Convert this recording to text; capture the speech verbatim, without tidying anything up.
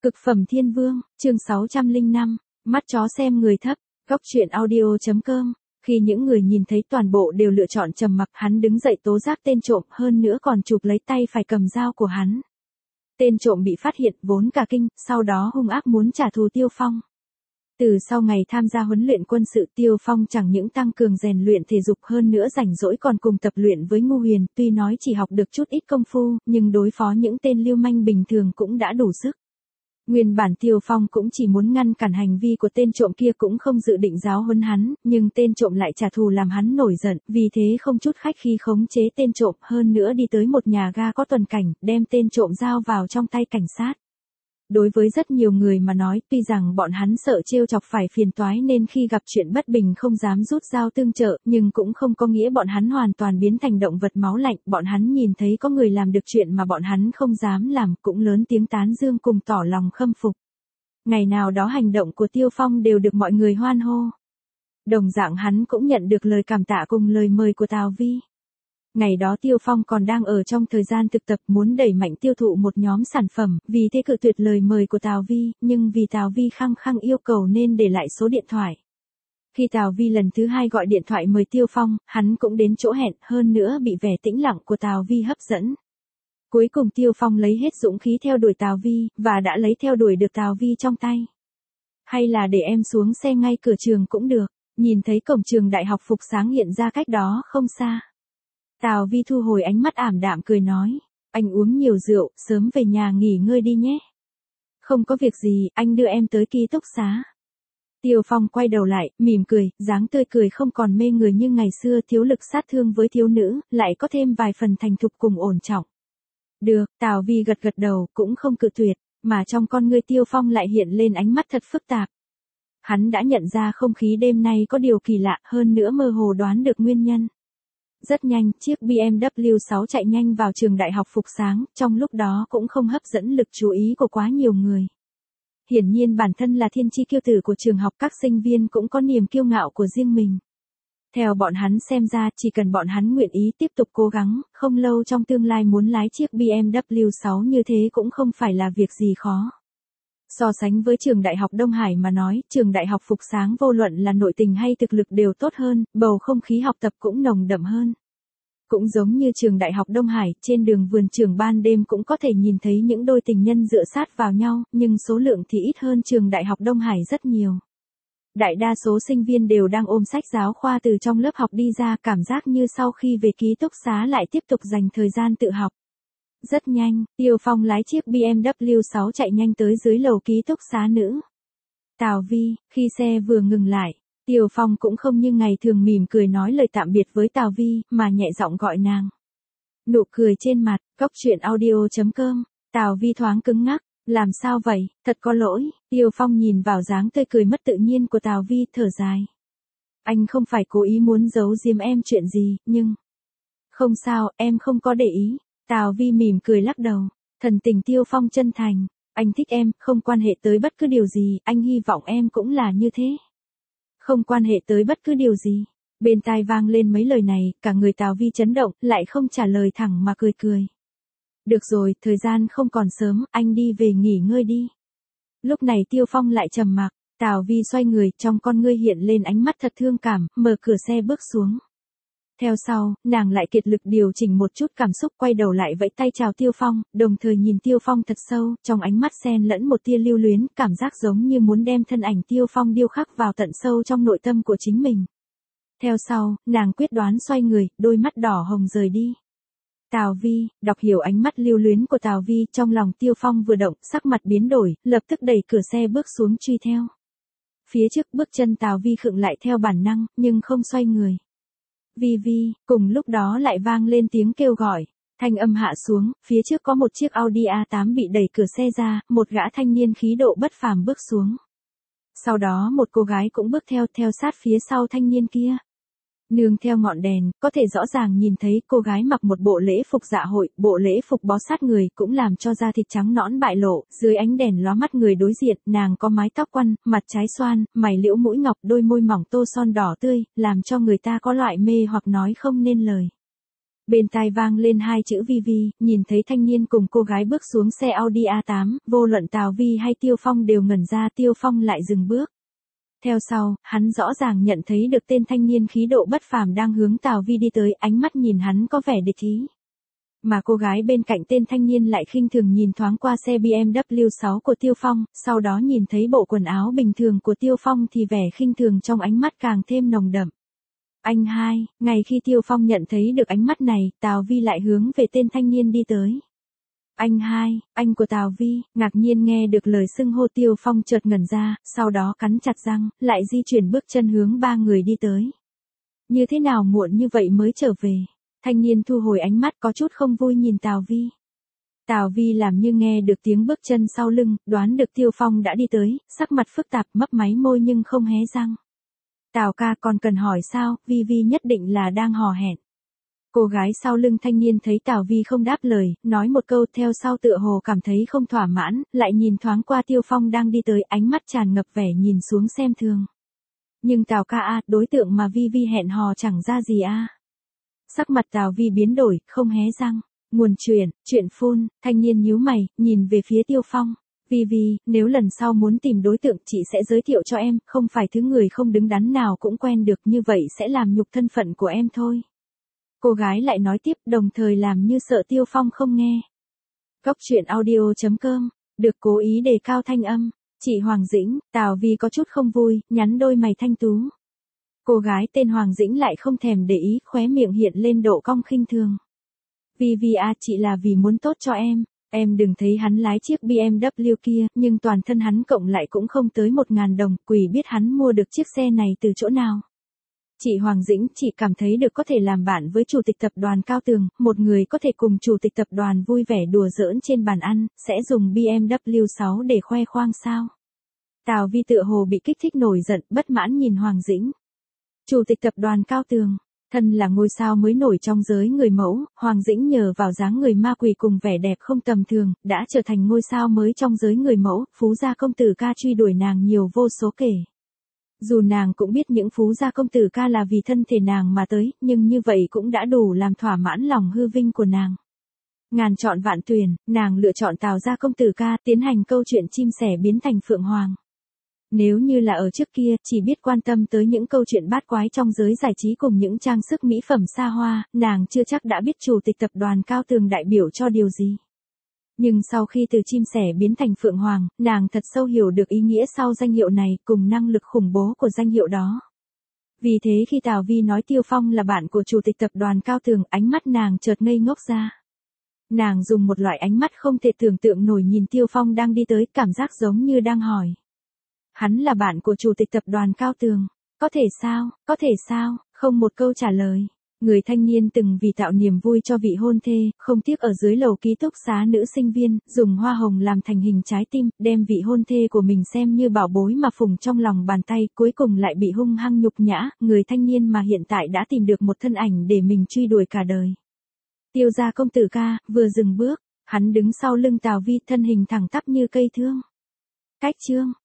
Cực phẩm thiên vương, chương sáu trăm lẻ năm, mắt chó xem người thấp, góc truyện audio.com. Khi những người nhìn thấy toàn bộ đều lựa chọn trầm mặc, hắn đứng dậy tố giác tên trộm, hơn nữa còn chụp lấy tay phải cầm dao của hắn. Tên trộm bị phát hiện vốn cả kinh, sau đó hung ác muốn trả thù Tiêu Phong. Từ sau ngày tham gia huấn luyện quân sự, Tiêu Phong chẳng những tăng cường rèn luyện thể dục, hơn nữa rảnh rỗi còn cùng tập luyện với Ngô Huyền, tuy nói chỉ học được chút ít công phu, nhưng đối phó những tên lưu manh bình thường cũng đã đủ sức. Nguyên bản Tiêu Phong cũng chỉ muốn ngăn cản hành vi của tên trộm kia, cũng không dự định giáo huấn hắn, nhưng tên trộm lại trả thù làm hắn nổi giận, vì thế không chút khách khí khống chế tên trộm, hơn nữa đi tới một nhà ga có tuần cảnh, đem tên trộm giao vào trong tay cảnh sát. Đối với rất nhiều người mà nói, tuy rằng bọn hắn sợ trêu chọc phải phiền toái nên khi gặp chuyện bất bình không dám rút dao tương trợ, nhưng cũng không có nghĩa bọn hắn hoàn toàn biến thành động vật máu lạnh, bọn hắn nhìn thấy có người làm được chuyện mà bọn hắn không dám làm, cũng lớn tiếng tán dương cùng tỏ lòng khâm phục. Ngày nào đó hành động của Tiêu Phong đều được mọi người hoan hô. Đồng dạng hắn cũng nhận được lời cảm tạ cùng lời mời của Tào Vi. Ngày đó Tiêu Phong còn đang ở trong thời gian thực tập, muốn đẩy mạnh tiêu thụ một nhóm sản phẩm, vì thế cự tuyệt lời mời của Tào Vi, nhưng vì Tào Vi khăng khăng yêu cầu nên để lại số điện thoại. Khi Tào Vi lần thứ hai gọi điện thoại mời Tiêu Phong, hắn cũng đến chỗ hẹn, hơn nữa bị vẻ tĩnh lặng của Tào Vi hấp dẫn. Cuối cùng Tiêu Phong lấy hết dũng khí theo đuổi Tào Vi, và đã lấy theo đuổi được Tào Vi trong tay. Hay là để em xuống xe ngay cửa trường cũng được, nhìn thấy cổng trường đại học Phục Sáng hiện ra cách đó không xa. Tào Vi thu hồi ánh mắt ảm đạm cười nói, anh uống nhiều rượu, sớm về nhà nghỉ ngơi đi nhé. Không có việc gì, anh đưa em tới ký túc xá. Tiêu Phong quay đầu lại, mỉm cười, dáng tươi cười không còn mê người như ngày xưa, thiếu lực sát thương với thiếu nữ, lại có thêm vài phần thành thục cùng ổn trọng. Được, Tào Vi gật gật đầu, cũng không cự tuyệt, mà trong con ngươi Tiêu Phong lại hiện lên ánh mắt thật phức tạp. Hắn đã nhận ra không khí đêm nay có điều kỳ lạ, hơn nữa mơ hồ đoán được nguyên nhân. Rất nhanh, chiếc bê em vê sáu chạy nhanh vào trường đại học Phục Sáng, trong lúc đó cũng không hấp dẫn lực chú ý của quá nhiều người. Hiển nhiên bản thân là thiên chi kiêu tử của trường học, các sinh viên cũng có niềm kiêu ngạo của riêng mình. Theo bọn hắn xem ra, chỉ cần bọn hắn nguyện ý tiếp tục cố gắng, không lâu trong tương lai muốn lái chiếc bê em vê sáu như thế cũng không phải là việc gì khó. So sánh với trường đại học Đông Hải mà nói, trường đại học Phục Sáng vô luận là nội tình hay thực lực đều tốt hơn, bầu không khí học tập cũng nồng đậm hơn. Cũng giống như trường đại học Đông Hải, trên đường vườn trường ban đêm cũng có thể nhìn thấy những đôi tình nhân dựa sát vào nhau, nhưng số lượng thì ít hơn trường đại học Đông Hải rất nhiều. Đại đa số sinh viên đều đang ôm sách giáo khoa từ trong lớp học đi ra, cảm giác như sau khi về ký túc xá lại tiếp tục dành thời gian tự học. Rất nhanh, Tiêu Phong lái chiếc bê em vê sáu chạy nhanh tới dưới lầu ký túc xá nữ. Tào Vi, khi xe vừa ngừng lại, Tiêu Phong cũng không như ngày thường mỉm cười nói lời tạm biệt với Tào Vi, mà nhẹ giọng gọi nàng. Nụ cười trên mặt, góc truyện audio.com, Tào Vi thoáng cứng ngắc, làm sao vậy, thật có lỗi. Tiêu Phong nhìn vào dáng tươi cười mất tự nhiên của Tào Vi, thở dài. Anh không phải cố ý muốn giấu giếm em chuyện gì, nhưng... Không sao, em không có để ý. Tào Vi mỉm cười lắc đầu, thần tình Tiêu Phong chân thành, anh thích em, không quan hệ tới bất cứ điều gì, anh hy vọng em cũng là như thế. Không quan hệ tới bất cứ điều gì. Bên tai vang lên mấy lời này, cả người Tào Vi chấn động, lại không trả lời thẳng mà cười cười. Được rồi, thời gian không còn sớm, anh đi về nghỉ ngơi đi. Lúc này Tiêu Phong lại trầm mặc, Tào Vi xoay người, trong con ngươi hiện lên ánh mắt thật thương cảm, mở cửa xe bước xuống. Theo sau, nàng lại kiệt lực điều chỉnh một chút cảm xúc, quay đầu lại vẫy tay chào Tiêu Phong, đồng thời nhìn Tiêu Phong thật sâu, trong ánh mắt xen lẫn một tia lưu luyến, cảm giác giống như muốn đem thân ảnh Tiêu Phong điêu khắc vào tận sâu trong nội tâm của chính mình. Theo sau, nàng quyết đoán xoay người, đôi mắt đỏ hồng rời đi. Tào Vi, đọc hiểu ánh mắt lưu luyến của Tào Vi, trong lòng Tiêu Phong vừa động, sắc mặt biến đổi, lập tức đẩy cửa xe bước xuống truy theo. Phía trước bước chân Tào Vi khựng lại theo bản năng, nhưng không xoay người. Vi Vi, cùng lúc đó lại vang lên tiếng kêu gọi, thanh âm hạ xuống, phía trước có một chiếc Audi a tám bị đẩy cửa xe ra, một gã thanh niên khí độ bất phàm bước xuống. Sau đó một cô gái cũng bước theo, theo sát phía sau thanh niên kia. Nương theo ngọn đèn, có thể rõ ràng nhìn thấy cô gái mặc một bộ lễ phục dạ hội, bộ lễ phục bó sát người cũng làm cho da thịt trắng nõn bại lộ, dưới ánh đèn lóa mắt người đối diện, nàng có mái tóc quăn, mặt trái xoan, mày liễu mũi ngọc, đôi môi mỏng tô son đỏ tươi, làm cho người ta có loại mê hoặc nói không nên lời. Bên tai vang lên hai chữ Vi Vi, nhìn thấy thanh niên cùng cô gái bước xuống xe Audi a tám, vô luận Tào Vi hay Tiêu Phong đều ngẩn ra, Tiêu Phong lại dừng bước. Theo sau, hắn rõ ràng nhận thấy được tên thanh niên khí độ bất phàm đang hướng Tào Vi đi tới, ánh mắt nhìn hắn có vẻ địch ý. Mà cô gái bên cạnh tên thanh niên lại khinh thường nhìn thoáng qua xe bê em vê sáu của Tiêu Phong, sau đó nhìn thấy bộ quần áo bình thường của Tiêu Phong thì vẻ khinh thường trong ánh mắt càng thêm nồng đậm. Anh hai, ngay khi Tiêu Phong nhận thấy được ánh mắt này, Tào Vi lại hướng về tên thanh niên đi tới. Anh hai, anh của Tào Vi, ngạc nhiên nghe được lời xưng hô Tiêu Phong chợt ngẩn ra, sau đó cắn chặt răng, lại di chuyển bước chân hướng ba người đi tới. Như thế nào muộn như vậy mới trở về? Thanh niên thu hồi ánh mắt có chút không vui nhìn Tào Vi. Tào Vi làm như nghe được tiếng bước chân sau lưng, đoán được Tiêu Phong đã đi tới, sắc mặt phức tạp mấp máy môi nhưng không hé răng. Tào ca còn cần hỏi sao, Vi Vi nhất định là đang hò hẹn. Cô gái sau lưng thanh niên thấy Tào Vi không đáp lời, nói một câu theo sau tựa hồ cảm thấy không thỏa mãn, lại nhìn thoáng qua Tiêu Phong đang đi tới, ánh mắt tràn ngập vẻ nhìn xuống xem thường. Nhưng Tào ca a, đối tượng mà Vi Vi hẹn hò chẳng ra gì a. Sắc mặt Tào Vi biến đổi, không hé răng. Nguồn chuyện, chuyện phun, thanh niên nhíu mày, nhìn về phía Tiêu Phong. Vi Vi, nếu lần sau muốn tìm đối tượng chị sẽ giới thiệu cho em, không phải thứ người không đứng đắn nào cũng quen được, như vậy sẽ làm nhục thân phận của em thôi. Cô gái lại nói tiếp, đồng thời làm như sợ Tiêu Phong không nghe. Góc truyện audio chấm com, được cố ý đề cao thanh âm. Chị Hoàng Dĩnh, Tào Vi có chút không vui, nhắn đôi mày thanh tú. Cô gái tên Hoàng Dĩnh lại không thèm để ý, khóe miệng hiện lên độ cong khinh thường. Vi Vi à, chị là vì muốn tốt cho em. Em đừng thấy hắn lái chiếc bê em vê kia, nhưng toàn thân hắn cộng lại cũng không tới một ngàn đồng, quỷ biết hắn mua được chiếc xe này từ chỗ nào. Chị Hoàng Dĩnh chỉ cảm thấy được có thể làm bạn với chủ tịch tập đoàn Cao Tường, một người có thể cùng chủ tịch tập đoàn vui vẻ đùa giỡn trên bàn ăn, sẽ dùng bê em vê sáu để khoe khoang sao. Tào Vi tựa hồ bị kích thích nổi giận, bất mãn nhìn Hoàng Dĩnh. Chủ tịch tập đoàn Cao Tường, thân là ngôi sao mới nổi trong giới người mẫu, Hoàng Dĩnh nhờ vào dáng người ma quỷ cùng vẻ đẹp không tầm thường, đã trở thành ngôi sao mới trong giới người mẫu, phú gia công tử ca truy đuổi nàng nhiều vô số kể. Dù nàng cũng biết những phú gia công tử ca là vì thân thể nàng mà tới, nhưng như vậy cũng đã đủ làm thỏa mãn lòng hư vinh của nàng. Ngàn chọn vạn tuyển, nàng lựa chọn Tào gia công tử ca, tiến hành câu chuyện chim sẻ biến thành phượng hoàng. Nếu như là ở trước kia, chỉ biết quan tâm tới những câu chuyện bát quái trong giới giải trí cùng những trang sức mỹ phẩm xa hoa, nàng chưa chắc đã biết chủ tịch tập đoàn Cao Tường đại biểu cho điều gì. Nhưng sau khi từ chim sẻ biến thành phượng hoàng, nàng thật sâu hiểu được ý nghĩa sau danh hiệu này, cùng năng lực khủng bố của danh hiệu đó. Vì thế khi Tào Vi nói Tiêu Phong là bạn của chủ tịch tập đoàn Cao Tường, ánh mắt nàng chợt ngây ngốc ra. Nàng dùng một loại ánh mắt không thể tưởng tượng nổi nhìn Tiêu Phong đang đi tới, cảm giác giống như đang hỏi. Hắn là bạn của chủ tịch tập đoàn Cao Tường. Có thể sao, có thể sao, không một câu trả lời. Người thanh niên từng vì tạo niềm vui cho vị hôn thê, không tiếc ở dưới lầu ký túc xá nữ sinh viên, dùng hoa hồng làm thành hình trái tim, đem vị hôn thê của mình xem như bảo bối mà phùng trong lòng bàn tay, cuối cùng lại bị hung hăng nhục nhã, người thanh niên mà hiện tại đã tìm được một thân ảnh để mình truy đuổi cả đời. Tiêu gia công tử ca, vừa dừng bước, hắn đứng sau lưng Tào Vi, thân hình thẳng tắp như cây thương. Cách chương